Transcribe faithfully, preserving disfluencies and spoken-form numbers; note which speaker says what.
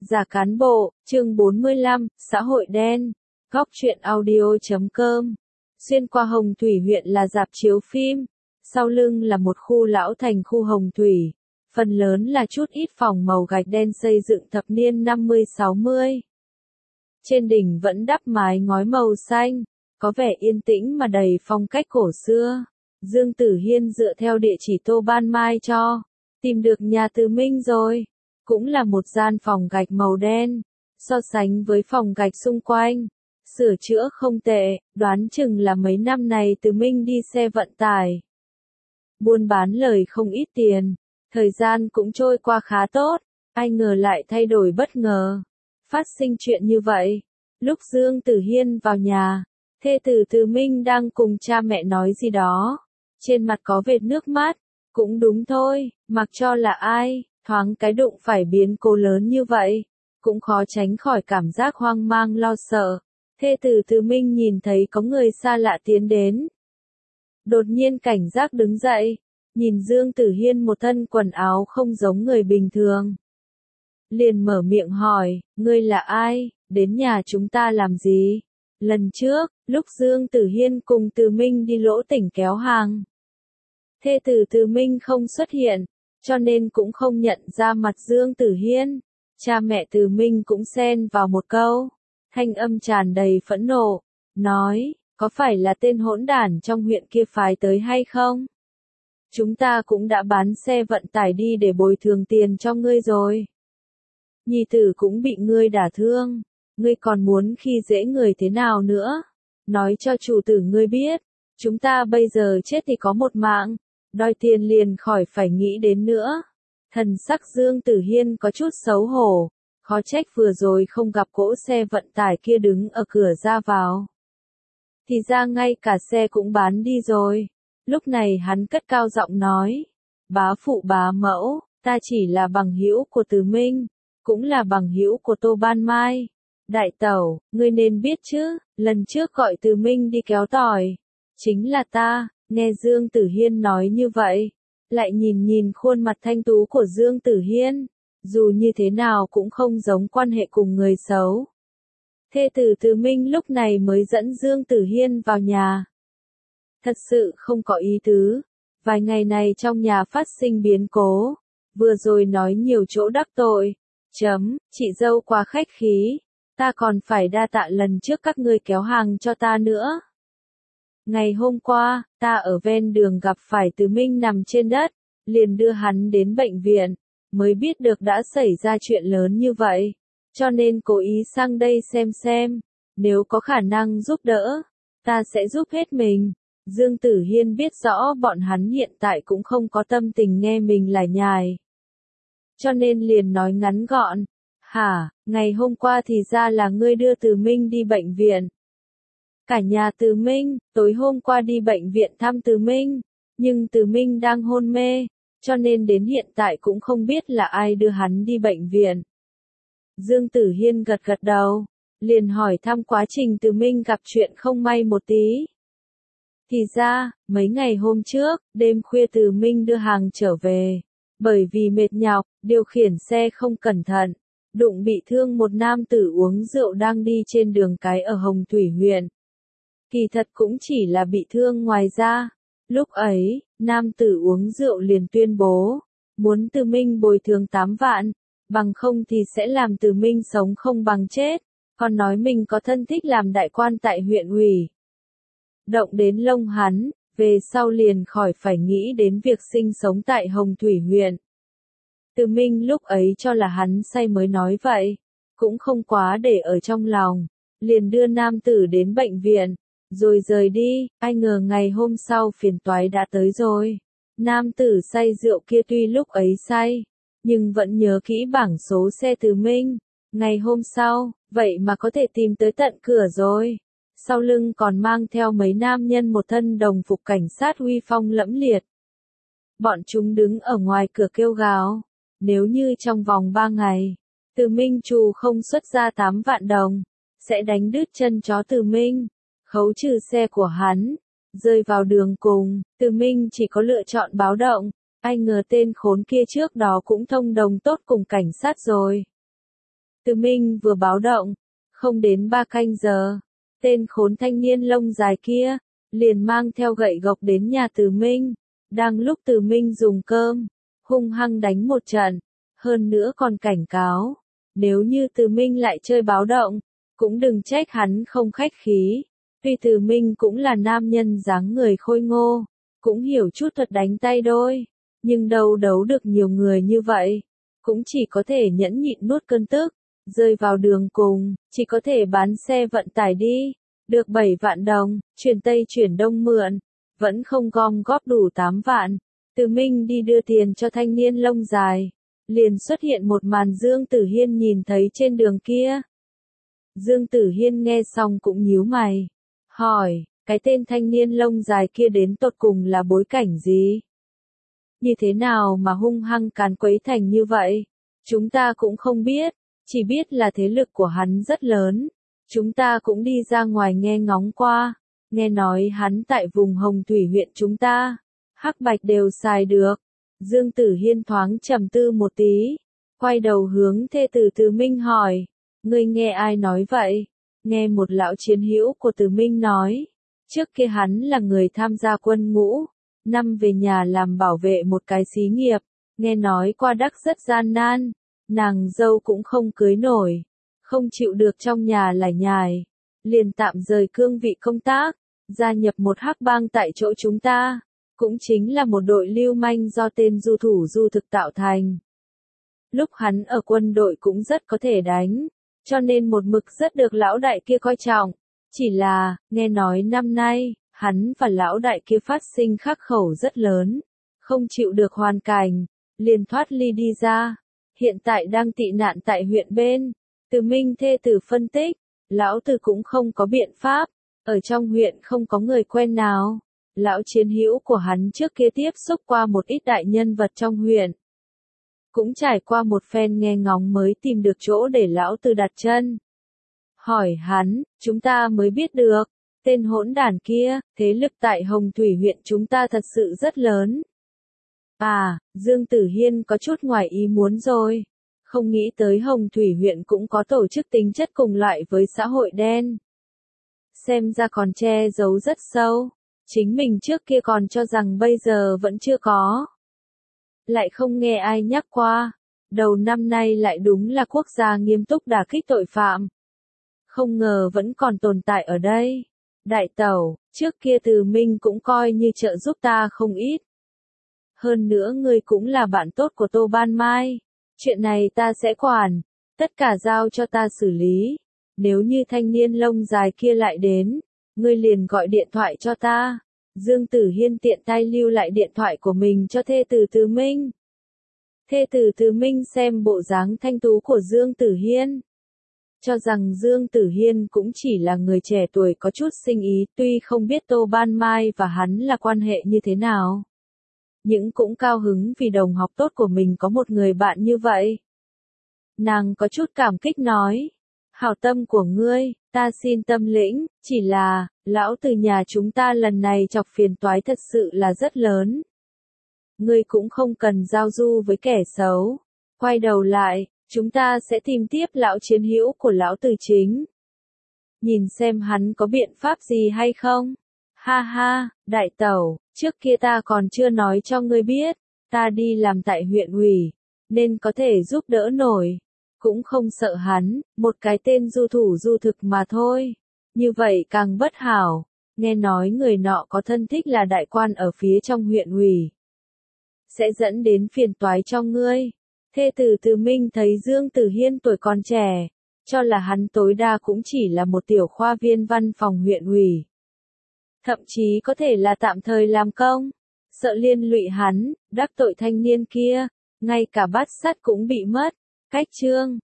Speaker 1: Giả cán bộ, chương bốn mươi lăm, xã hội đen. Góc truyện audio chấm com. Xuyên qua Hồng Thủy huyện là rạp chiếu phim, sau lưng là một khu lão thành khu Hồng Thủy, phần lớn là chút ít phòng màu gạch đen xây dựng thập niên năm mươi sáu mươi. Trên đỉnh vẫn đắp mái ngói màu xanh, có vẻ yên tĩnh mà đầy phong cách cổ xưa. Dương Tử Hiên dựa theo địa chỉ Tô Ban Mai cho, tìm được nhà Từ Minh rồi. Cũng là một gian phòng gạch màu đen, so sánh với phòng gạch xung quanh, sửa chữa không tệ, đoán chừng là mấy năm này Từ Minh đi xe vận tải. Buôn bán lời không ít tiền, thời gian cũng trôi qua khá tốt, ai ngờ lại thay đổi bất ngờ. Phát sinh chuyện như vậy, lúc Dương Tử Hiên vào nhà, thê tử Từ Minh đang cùng cha mẹ nói gì đó, trên mặt có vệt nước mắt, cũng đúng thôi, mặc cho là ai. Thoáng cái đụng phải biến cố lớn như vậy, cũng khó tránh khỏi cảm giác hoang mang lo sợ. Thê tử Từ Minh nhìn thấy có người xa lạ tiến đến. Đột nhiên cảnh giác đứng dậy, nhìn Dương Tử Hiên một thân quần áo không giống người bình thường. Liền mở miệng hỏi, ngươi là ai, đến nhà chúng ta làm gì? Lần trước, lúc Dương Tử Hiên cùng Từ Minh đi lỗ tỉnh kéo hàng, thê tử Từ Minh không xuất hiện, cho nên cũng không nhận ra mặt Dương Tử Hiên. Cha mẹ Từ Minh cũng xen vào một câu, thanh âm tràn đầy phẫn nộ, nói, có phải là tên hỗn đản trong huyện kia phái tới hay không? Chúng ta cũng đã bán xe vận tải đi để bồi thường tiền cho ngươi rồi. Nhi tử cũng bị ngươi đả thương, ngươi còn muốn khi dễ người thế nào nữa? Nói cho chủ tử ngươi biết, chúng ta bây giờ chết thì có một mạng. Đòi tiền liền khỏi phải nghĩ đến nữa. Thần sắc Dương Tử Hiên có chút xấu hổ, khó trách vừa rồi không gặp cỗ xe vận tải kia đứng ở cửa ra vào. Thì ra ngay cả xe cũng bán đi rồi. Lúc này hắn cất cao giọng nói, bá phụ bá mẫu, ta chỉ là bằng hữu của Từ Minh, cũng là bằng hữu của Tô Ban Mai. Đại tẩu, ngươi nên biết chứ, lần trước gọi Từ Minh đi kéo tỏi, chính là ta. Nghe Dương Tử Hiên nói như vậy, lại nhìn nhìn khuôn mặt thanh tú của Dương Tử Hiên, dù như thế nào cũng không giống quan hệ cùng người xấu. Thê tử Từ Minh lúc này mới dẫn Dương Tử Hiên vào nhà. Thật sự không có ý tứ, vài ngày này trong nhà phát sinh biến cố, vừa rồi nói nhiều chỗ đắc tội, chấm, chị dâu quá khách khí, ta còn phải đa tạ lần trước các ngươi kéo hàng cho ta nữa. Ngày hôm qua, ta ở ven đường gặp phải Từ Minh nằm trên đất, liền đưa hắn đến bệnh viện, mới biết được đã xảy ra chuyện lớn như vậy, cho nên cố ý sang đây xem xem, nếu có khả năng giúp đỡ, ta sẽ giúp hết mình. Dương Tử Hiên biết rõ bọn hắn hiện tại cũng không có tâm tình nghe mình lải nhải, cho nên liền nói ngắn gọn, hả, ngày hôm qua thì ra là ngươi đưa Từ Minh đi bệnh viện. Cả nhà Từ Minh, tối hôm qua đi bệnh viện thăm Từ Minh, nhưng Từ Minh đang hôn mê, cho nên đến hiện tại cũng không biết là ai đưa hắn đi bệnh viện. Dương Tử Hiên gật gật đầu, liền hỏi thăm quá trình Từ Minh gặp chuyện không may một tí. Thì ra, mấy ngày hôm trước, đêm khuya Từ Minh đưa hàng trở về, bởi vì mệt nhọc, điều khiển xe không cẩn thận, đụng bị thương một nam tử uống rượu đang đi trên đường cái ở Hồng Thủy huyện. Kỳ thật cũng chỉ là bị thương ngoài da. Lúc ấy, nam tử uống rượu liền tuyên bố, muốn Từ Minh bồi thường tám vạn, bằng không thì sẽ làm Từ Minh sống không bằng chết, còn nói mình có thân thích làm đại quan tại huyện ủy. Động đến lông hắn, về sau liền khỏi phải nghĩ đến việc sinh sống tại Hồng Thủy huyện. Từ Minh lúc ấy cho là hắn say mới nói vậy, cũng không quá để ở trong lòng, liền đưa nam tử đến bệnh viện. Rồi rời đi, ai ngờ ngày hôm sau phiền toái đã tới rồi. Nam tử say rượu kia tuy lúc ấy say, nhưng vẫn nhớ kỹ bảng số xe Từ Minh. Ngày hôm sau, vậy mà có thể tìm tới tận cửa rồi. Sau lưng còn mang theo mấy nam nhân một thân đồng phục cảnh sát uy phong lẫm liệt. Bọn chúng đứng ở ngoài cửa kêu gào, nếu như trong vòng ba ngày, Từ Minh trù không xuất ra tám vạn đồng, sẽ đánh đứt chân chó Từ Minh. Khấu trừ xe của hắn, rơi vào đường cùng, Từ Minh chỉ có lựa chọn báo động, ai ngờ tên khốn kia trước đó cũng thông đồng tốt cùng cảnh sát rồi. Từ Minh vừa báo động, không đến ba canh giờ, tên khốn thanh niên lông dài kia, liền mang theo gậy gộc đến nhà Từ Minh, đang lúc Từ Minh dùng cơm, hung hăng đánh một trận, hơn nữa còn cảnh cáo, nếu như Từ Minh lại chơi báo động, cũng đừng trách hắn không khách khí, tuy Từ Minh cũng là nam nhân dáng người khôi ngô, cũng hiểu chút thuật đánh tay đôi, nhưng đâu đấu được nhiều người như vậy, cũng chỉ có thể nhẫn nhịn nuốt cơn tức, rơi vào đường cùng, chỉ có thể bán xe vận tải đi, được bảy vạn đồng, chuyển Tây chuyển Đông mượn, vẫn không gom góp đủ tám vạn, Từ Minh đi đưa tiền cho thanh niên lông dài, liền xuất hiện một màn Dương Tử Hiên nhìn thấy trên đường kia. Dương Tử Hiên nghe xong cũng nhíu mày, hỏi, cái tên thanh niên lông dài kia đến tột cùng là bối cảnh gì? Như thế nào mà hung hăng càn quấy thành như vậy? Chúng ta cũng không biết, chỉ biết là thế lực của hắn rất lớn. Chúng ta cũng đi ra ngoài nghe ngóng qua, nghe nói hắn tại vùng Hồng Thủy huyện chúng ta, hắc bạch đều xài được. Dương Tử Hiên thoáng trầm tư một tí, quay đầu hướng thê tử Từ Minh hỏi, ngươi nghe ai nói vậy? Nghe một lão chiến hữu của Từ Minh nói, trước kia hắn là người tham gia quân ngũ, năm về nhà làm bảo vệ một cái xí nghiệp, nghe nói qua đắc rất gian nan, nàng dâu cũng không cưới nổi, không chịu được trong nhà lải nhải, liền tạm rời cương vị công tác, gia nhập một hắc bang tại chỗ chúng ta, cũng chính là một đội lưu manh do tên du thủ du thực tạo thành. Lúc hắn ở quân đội cũng rất có thể đánh, cho nên một mực rất được lão đại kia coi trọng, chỉ là, nghe nói năm nay, hắn và lão đại kia phát sinh khắc khẩu rất lớn, không chịu được hoàn cảnh, liền thoát ly đi ra, hiện tại đang tị nạn tại huyện bên. Từ Minh thê tử phân tích, lão Từ cũng không có biện pháp, ở trong huyện không có người quen nào. Lão chiến hữu của hắn trước kia tiếp xúc qua một ít đại nhân vật trong huyện. Cũng trải qua một phen nghe ngóng mới tìm được chỗ để lão Từ đặt chân. Hỏi hắn, chúng ta mới biết được, tên hỗn đản kia, thế lực tại Hồng Thủy huyện chúng ta thật sự rất lớn. À, Dương Tử Hiên có chút ngoài ý muốn rồi. Không nghĩ tới Hồng Thủy huyện cũng có tổ chức tính chất cùng loại với xã hội đen. Xem ra còn che giấu rất sâu. Chính mình trước kia còn cho rằng bây giờ vẫn chưa có. Lại không nghe ai nhắc qua. Đầu năm nay lại đúng là quốc gia nghiêm túc đả kích tội phạm. Không ngờ vẫn còn tồn tại ở đây. Đại tẩu, trước kia Từ Minh cũng coi như trợ giúp ta không ít. Hơn nữa ngươi cũng là bạn tốt của Tô Ban Mai. Chuyện này ta sẽ quản, tất cả giao cho ta xử lý. Nếu như thanh niên lông dài kia lại đến, ngươi liền gọi điện thoại cho ta. Dương Tử Hiên tiện tay lưu lại điện thoại của mình cho thê tử Từ Minh. Thê tử Từ Minh xem bộ dáng thanh tú của Dương Tử Hiên, cho rằng Dương Tử Hiên cũng chỉ là người trẻ tuổi có chút sinh ý, tuy không biết Tô Ban Mai và hắn là quan hệ như thế nào. Nhưng cũng cao hứng vì đồng học tốt của mình có một người bạn như vậy. Nàng có chút cảm kích nói, hảo tâm của ngươi, ta xin tâm lĩnh, chỉ là, lão từ nhà chúng ta lần này chọc phiền toái thật sự là rất lớn. Ngươi cũng không cần giao du với kẻ xấu. Quay đầu lại, chúng ta sẽ tìm tiếp lão chiến hữu của lão từ chính. Nhìn xem hắn có biện pháp gì hay không? Ha ha, đại tẩu, trước kia ta còn chưa nói cho ngươi biết, ta đi làm tại huyện ủy, nên có thể giúp đỡ nổi. Cũng không sợ hắn, một cái tên du thủ du thực mà thôi. Như vậy càng bất hảo, nghe nói người nọ có thân thích là đại quan ở phía trong huyện ủy. Sẽ dẫn đến phiền toái cho ngươi. Thê tử Từ Minh thấy Dương Tử Hiên tuổi còn trẻ, cho là hắn tối đa cũng chỉ là một tiểu khoa viên văn phòng huyện ủy. Thậm chí có thể là tạm thời làm công, sợ liên lụy hắn, đắc tội thanh niên kia, ngay cả bát sắt cũng bị mất. Cách chương